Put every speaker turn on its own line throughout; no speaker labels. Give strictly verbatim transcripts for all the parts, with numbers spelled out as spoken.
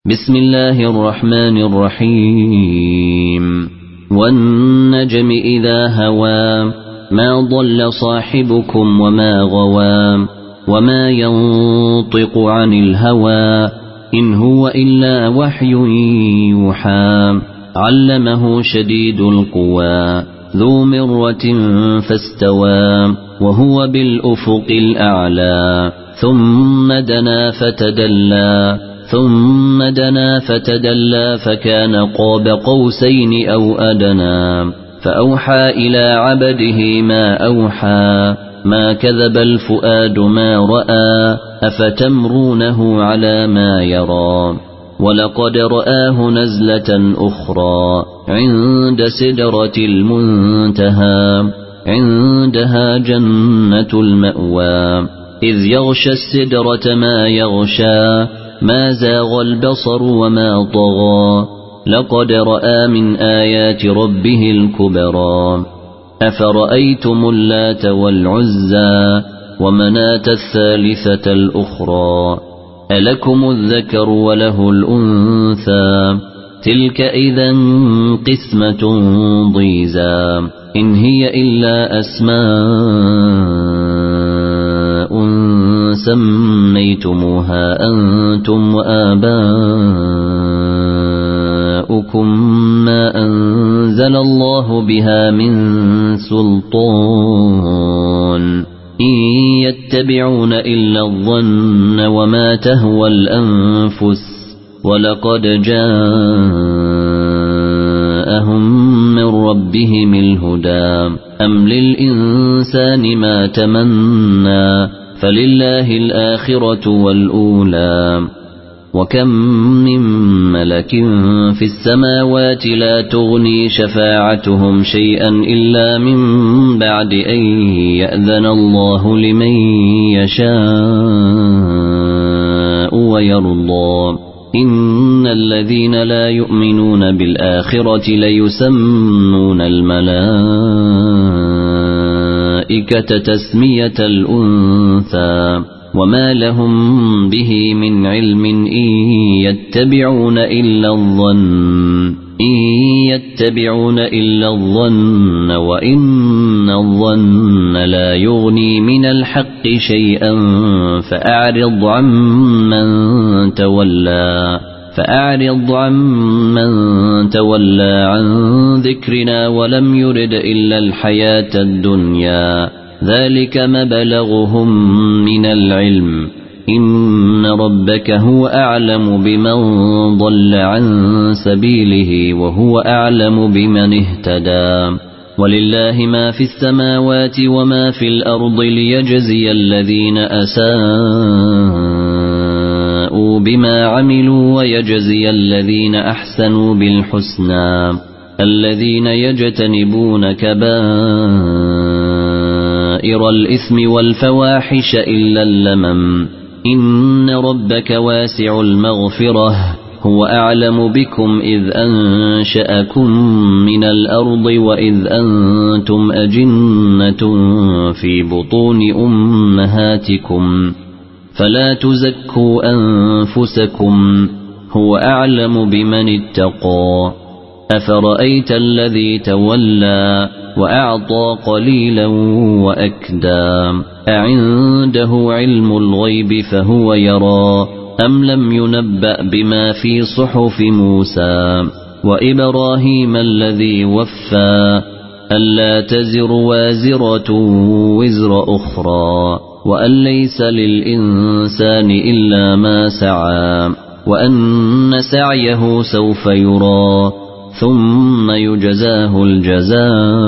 بسم الله الرحمن الرحيم والنجم إذا هوى ما ضل صاحبكم وما غوى وما ينطق عن الهوى إن هو إلا وحي يوحى علمه شديد القوى ذو مرة فاستوى وهو بالأفق الأعلى ثم دنا فتدلى ثم دنا فتدلى فكان قاب قوسين أو أدنى فأوحى إلى عبده ما أوحى ما كذب الفؤاد ما رأى أفتمرونه على ما يرى ولقد رآه نزلة أخرى عند سدرة المنتهى عندها جنة المأوى إذ يغشى السدرة ما يغشى ما زاغ البصر وما طغى لقد رأى من آيات ربه الكبرى أفرأيتم اللات والعزى ومناة الثالثة الأخرى ألكم الذكر وله الأنثى تلك إذا قسمة ضيزى إن هي إلا أسماء سميتموها أنتم وآباؤكم ما أنزل الله بها من سلطان إن يتبعون إلا الظن وما تهوى الأنفس ولقد جاءهم من ربهم الهدى أم للإنسان ما تمنى فلله الآخرة والأولى وكم من ملك في السماوات لا تغني شفاعتهم شيئا إلا من بعد أن يأذن الله لمن يشاء ويرضى إن الذين لا يؤمنون بالآخرة ليسمون الملائكة تسمية الأنثى وما لهم به من علم إن يتبعون إلا الظن إن يتبعون إلا الظن وإن الظن لا يغني من الحق شيئا فأعرض عمن تولى فأعرض عمن تولى عن ذكرنا ولم يرد إلا الحياة الدنيا ذلك مبلغهم من العلم إن ربك هو أعلم بمن ضل عن سبيله وهو أعلم بمن اهتدى ولله ما في السماوات وما في الأرض ليجزي الذين أساءوا بما عملوا ويجزي الذين أحسنوا بالحسنى الذين يجتنبون كبائر الإثم والفواحش إلا اللمم إن ربك واسع المغفرة هو أعلم بكم إذ أنشأكم من الأرض وإذ أنتم أجنة في بطون أمهاتكم فلا تزكوا أنفسكم هو أعلم بمن اتقى أفرأيت الذي تولى وأعطى قليلا وأكدى أعنده علم الغيب فهو يرى أم لم ينبأ بما في صحف موسى وإبراهيم الذي وفى ألا تزر وازرة وزر أخرى وأن ليس للإنسان إلا ما سعى وأن سعيه سوف يرى ثم يجزاه الجزاء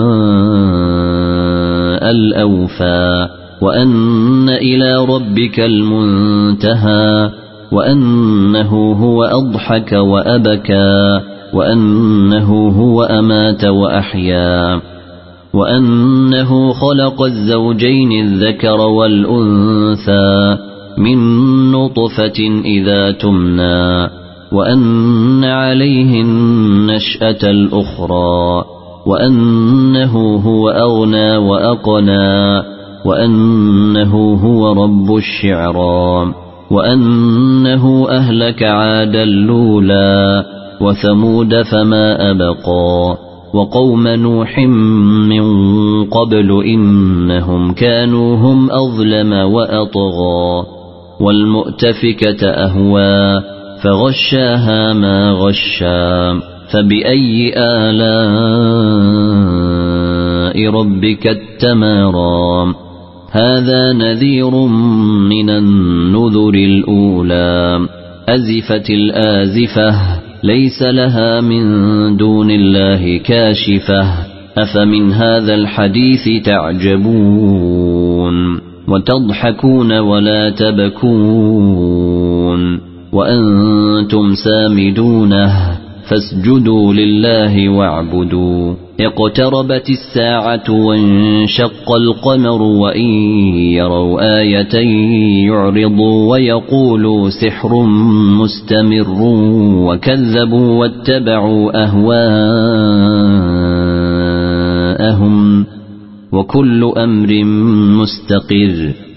الأوفى وأن إلى ربك المنتهى وأنه هو أضحك وأبكى وأنه هو أمات وأحيا وأنه خلق الزوجين الذكر والأنثى من نطفة إذا تمنى وأن عليه النشأة الأخرى وأنه هو أغنى وأقنى وأنه هو رب الشعرى وأنه أهلك عادا الأولى وثمود فما أبقى وقوم نوح من قبل إنهم كانوا هم أظلم وأطغى والمؤتفكة أهوى فغشاها ما غشا فبأي آلاء ربك التمارى هذا نذير من النذر الأولى أزفت الآزفة ليس لها من دون الله كاشفة أفمن هذا الحديث تعجبون وتضحكون ولا تبكون وأنتم سامدونه فاسجدوا لله واعبدوا اقتربت الساعة وانشق القمر وإن يروا آية يعرضوا ويقولوا سحر مستمر وكذبوا واتبعوا أهواءهم وكل أمر مستقر